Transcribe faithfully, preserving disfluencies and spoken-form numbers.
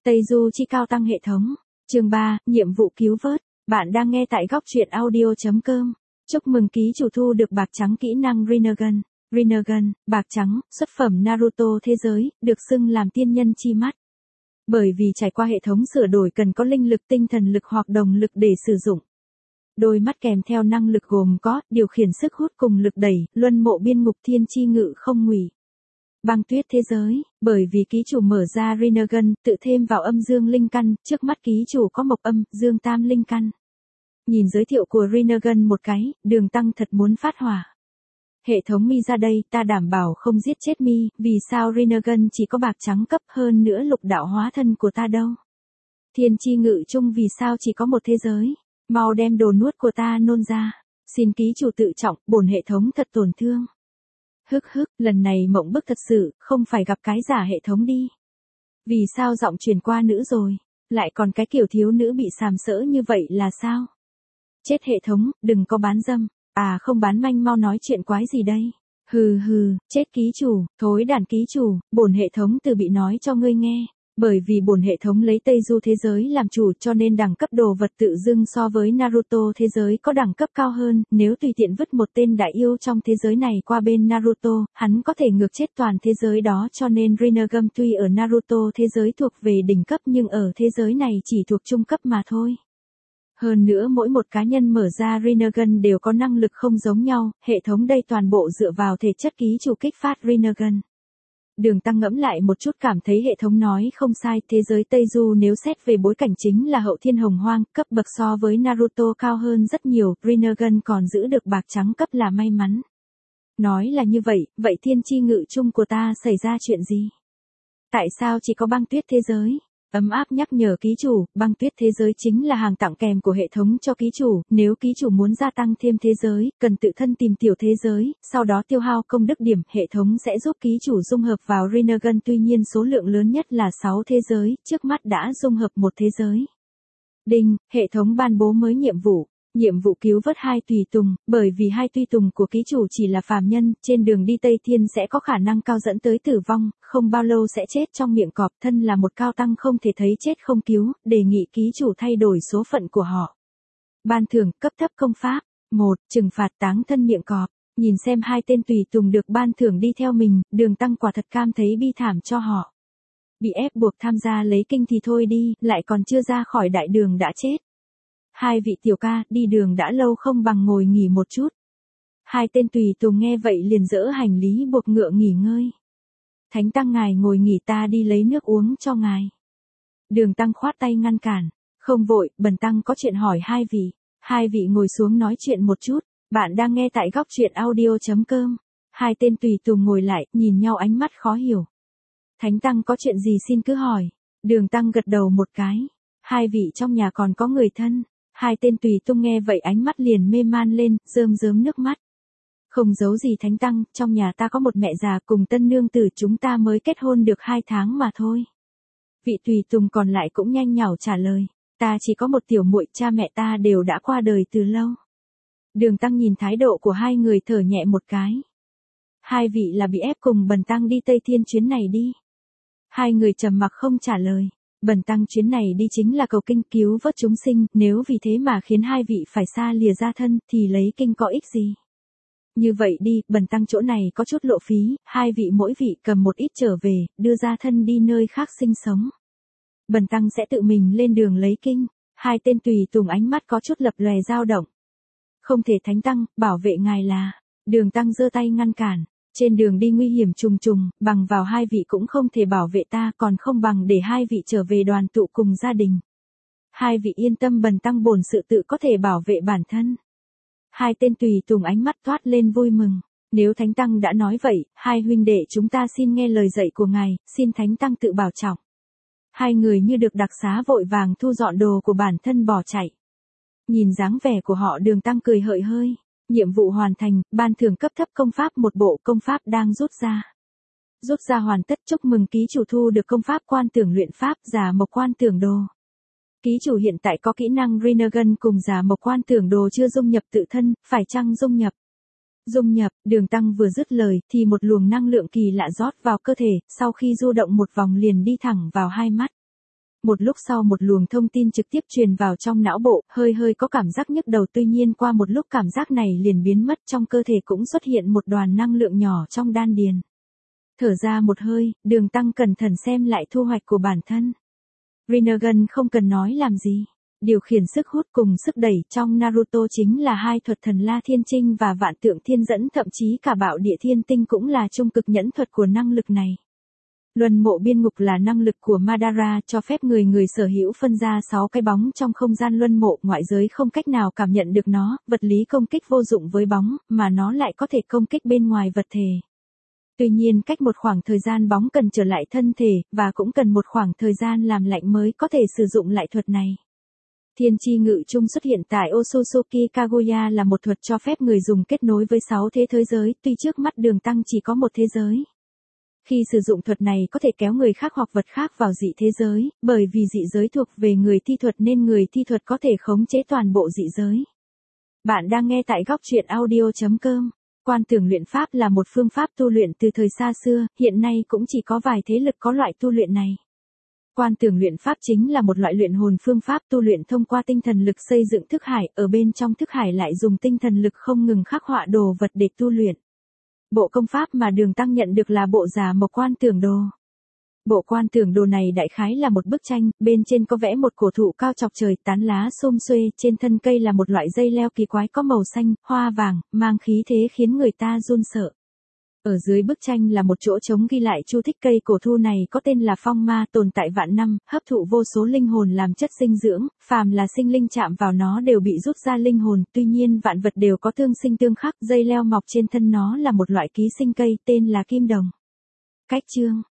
Tây Du Chi cao tăng hệ thống. Chương ba, nhiệm vụ cứu vớt. Bạn đang nghe tại góc truyện audio chấm com. Chúc mừng ký chủ thu được bạc trắng kỹ năng Rinnegan. Rinnegan, bạc trắng, xuất phẩm Naruto thế giới, được xưng làm tiên nhân chi mắt. Bởi vì trải qua hệ thống sửa đổi cần có linh lực, tinh thần lực hoặc đồng lực để sử dụng. Đôi mắt kèm theo năng lực gồm có điều khiển sức hút cùng lực đẩy, luân mộ biên ngục thiên chi ngự không ngụy. Băng tuyết thế giới, bởi vì ký chủ mở ra Rinnegan, tự thêm vào âm dương linh căn, trước mắt ký chủ có mộc âm, dương tam linh căn. Nhìn giới thiệu của Rinnegan một cái, Đường Tăng thật muốn phát hỏa. Hệ thống mi ra đây, ta đảm bảo không giết chết mi, vì sao Rinnegan chỉ có bạc trắng cấp hơn nữa lục đạo hóa thân của ta đâu. Thiên chi ngự chung vì sao chỉ có một thế giới, mau đem đồ nuốt của ta nôn ra, xin ký chủ tự trọng, bổn hệ thống thật tổn thương. Hức hức, lần này mộng bức thật sự, không phải gặp cái giả hệ thống đi. Vì sao giọng truyền qua nữ rồi, lại còn cái kiểu thiếu nữ bị sàm sỡ như vậy là sao? Chết hệ thống, đừng có bán dâm, à không bán manh mau nói chuyện quái gì đây? Hừ hừ, chết ký chủ, thối đàn ký chủ, bổn hệ thống từ bị nói cho ngươi nghe. Bởi vì bổn hệ thống lấy Tây Du thế giới làm chủ cho nên đẳng cấp đồ vật tự dưng so với Naruto thế giới có đẳng cấp cao hơn, nếu tùy tiện vứt một tên đại yêu trong thế giới này qua bên Naruto, hắn có thể ngược chết toàn thế giới đó cho nên Rinnegan tuy ở Naruto thế giới thuộc về đỉnh cấp nhưng ở thế giới này chỉ thuộc trung cấp mà thôi. Hơn nữa mỗi một cá nhân mở ra Rinnegan đều có năng lực không giống nhau, hệ thống đây toàn bộ dựa vào thể chất ký chủ kích phát Rinnegan. Đường Tăng ngẫm lại một chút cảm thấy hệ thống nói không sai, thế giới Tây Du nếu xét về bối cảnh chính là hậu thiên hồng hoang, cấp bậc so với Naruto cao hơn rất nhiều, Rinnegan còn giữ được bạc trắng cấp là may mắn. Nói là như vậy, vậy thiên chi ngự chung của ta xảy ra chuyện gì? Tại sao chỉ có băng tuyết thế giới? Ấm áp nhắc nhở ký chủ, băng tuyết thế giới chính là hàng tặng kèm của hệ thống cho ký chủ, nếu ký chủ muốn gia tăng thêm thế giới, cần tự thân tìm tiểu thế giới, sau đó tiêu hao công đức điểm, hệ thống sẽ giúp ký chủ dung hợp vào Rinnegan, tuy nhiên số lượng lớn nhất là sáu thế giới, trước mắt đã dung hợp một thế giới. Đinh, hệ thống ban bố mới nhiệm vụ. Nhiệm vụ cứu vớt hai tùy tùng, bởi vì hai tùy tùng của ký chủ chỉ là phàm nhân, trên đường đi Tây Thiên sẽ có khả năng cao dẫn tới tử vong, không bao lâu sẽ chết trong miệng cọp, thân là một cao tăng không thể thấy chết không cứu, đề nghị ký chủ thay đổi số phận của họ. Ban thưởng, cấp thấp công pháp. một. Trừng phạt táng thân miệng cọp. Nhìn xem hai tên tùy tùng được ban thưởng đi theo mình, Đường Tăng quả thật cam thấy bi thảm cho họ. Bị ép buộc tham gia lấy kinh thì thôi đi, lại còn chưa ra khỏi đại đường đã chết. Hai vị tiểu ca, đi đường đã lâu không bằng ngồi nghỉ một chút. Hai tên tùy tùng nghe vậy liền dỡ hành lý buộc ngựa nghỉ ngơi. Thánh tăng ngài ngồi nghỉ, ta đi lấy nước uống cho ngài. Đường Tăng khoát tay ngăn cản. Không vội, bần tăng có chuyện hỏi hai vị. Hai vị ngồi xuống nói chuyện một chút. Bạn đang nghe tại góc truyện audio chấm com. Hai tên tùy tùng ngồi lại, nhìn nhau ánh mắt khó hiểu. Thánh tăng có chuyện gì xin cứ hỏi. Đường Tăng gật đầu một cái. Hai vị trong nhà còn có người thân. Hai tên tùy tùng nghe vậy ánh mắt liền mê man lên, rơm rớm nước mắt. Không giấu gì thánh tăng, trong nhà ta có một mẹ già cùng tân nương tử, chúng ta mới kết hôn được hai tháng mà thôi. Vị tùy tùng còn lại cũng nhanh nhảu trả lời, ta chỉ có một tiểu muội, cha mẹ ta đều đã qua đời từ lâu. Đường Tăng nhìn thái độ của hai người thở nhẹ một cái. Hai vị là bị ép cùng bần tăng đi Tây Thiên chuyến này đi. Hai người trầm mặc không trả lời. Bần tăng chuyến này đi chính là cầu kinh cứu vớt chúng sinh, nếu vì thế mà khiến hai vị phải xa lìa gia thân, thì lấy kinh có ích gì? Như vậy đi, bần tăng chỗ này có chút lộ phí, hai vị mỗi vị cầm một ít trở về, đưa gia thân đi nơi khác sinh sống. Bần tăng sẽ tự mình lên đường lấy kinh. Hai tên tùy tùng ánh mắt có chút lập lòe dao động. Không thể thánh tăng, bảo vệ ngài là. Đường Tăng giơ tay ngăn cản. Trên đường đi nguy hiểm trùng trùng, bằng vào hai vị cũng không thể bảo vệ ta, còn không bằng để hai vị trở về đoàn tụ cùng gia đình. Hai vị yên tâm, bần tăng bổn sự tự có thể bảo vệ bản thân. Hai tên tùy tùng ánh mắt toát lên vui mừng. Nếu thánh tăng đã nói vậy, hai huynh đệ chúng ta xin nghe lời dạy của ngài, xin thánh tăng tự bảo trọng. Hai người như được đặc xá vội vàng thu dọn đồ của bản thân bỏ chạy. Nhìn dáng vẻ của họ, Đường Tăng cười hợi hơi. Nhiệm vụ hoàn thành, ban thưởng cấp thấp công pháp, một bộ công pháp đang rút ra. Rút ra hoàn tất, chúc mừng ký chủ thu được công pháp quan tưởng luyện pháp, giả mộc quan tưởng đồ. Ký chủ hiện tại có kỹ năng Rinnegan cùng giả mộc quan tưởng đồ chưa dung nhập tự thân, phải chăng dung nhập? Dung nhập, Đường Tăng vừa dứt lời thì một luồng năng lượng kỳ lạ rót vào cơ thể, sau khi du động một vòng liền đi thẳng vào hai mắt. Một lúc sau một luồng thông tin trực tiếp truyền vào trong não bộ, hơi hơi có cảm giác nhức đầu, tuy nhiên qua một lúc cảm giác này liền biến mất, trong cơ thể cũng xuất hiện một đoàn năng lượng nhỏ trong đan điền. Thở ra một hơi, Đường Tăng cẩn thận xem lại thu hoạch của bản thân. Rinnegan không cần nói làm gì. Điều khiển sức hút cùng sức đẩy trong Naruto chính là hai thuật thần La Thiên Trinh và Vạn Tượng Thiên Dẫn, thậm chí cả Bạo Địa Thiên Tinh cũng là trung cực nhẫn thuật của năng lực này. Luân mộ biên ngục là năng lực của Madara, cho phép người người sở hữu phân ra sáu cái bóng trong không gian luân mộ, ngoại giới không cách nào cảm nhận được nó, vật lý công kích vô dụng với bóng, mà nó lại có thể công kích bên ngoài vật thể. Tuy nhiên cách một khoảng thời gian bóng cần trở lại thân thể, và cũng cần một khoảng thời gian làm lạnh mới có thể sử dụng lại thuật này. Thiên chi ngự trung xuất hiện tại Otsutsuki Kaguya là một thuật cho phép người dùng kết nối với sáu thế giới giới, tuy trước mắt Đường Tăng chỉ có một thế giới. Khi sử dụng thuật này có thể kéo người khác hoặc vật khác vào dị thế giới, bởi vì dị giới thuộc về người thi thuật nên người thi thuật có thể khống chế toàn bộ dị giới. Bạn đang nghe tại góc truyện audio chấm com. Quan tưởng luyện pháp là một phương pháp tu luyện từ thời xa xưa, hiện nay cũng chỉ có vài thế lực có loại tu luyện này. Quan tưởng luyện pháp chính là một loại luyện hồn phương pháp tu luyện thông qua tinh thần lực xây dựng thức hải, ở bên trong thức hải lại dùng tinh thần lực không ngừng khắc họa đồ vật để tu luyện. Bộ công pháp mà Đường Tăng nhận được là bộ Giả Mộc Quan Tưởng Đồ. Bộ quan tưởng đồ này đại khái là một bức tranh, bên trên có vẽ một cổ thụ cao chọc trời, tán lá xum xuê, trên thân cây là một loại dây leo kỳ quái có màu xanh, hoa vàng, mang khí thế khiến người ta run sợ. Ở dưới bức tranh là một chỗ trống ghi lại chu thích cây cổ thụ này có tên là Phong Ma, tồn tại vạn năm, hấp thụ vô số linh hồn làm chất dinh dưỡng, phàm là sinh linh chạm vào nó đều bị rút ra linh hồn, tuy nhiên vạn vật đều có tương sinh tương khắc, dây leo mọc trên thân nó là một loại ký sinh cây tên là kim đồng. Cách chương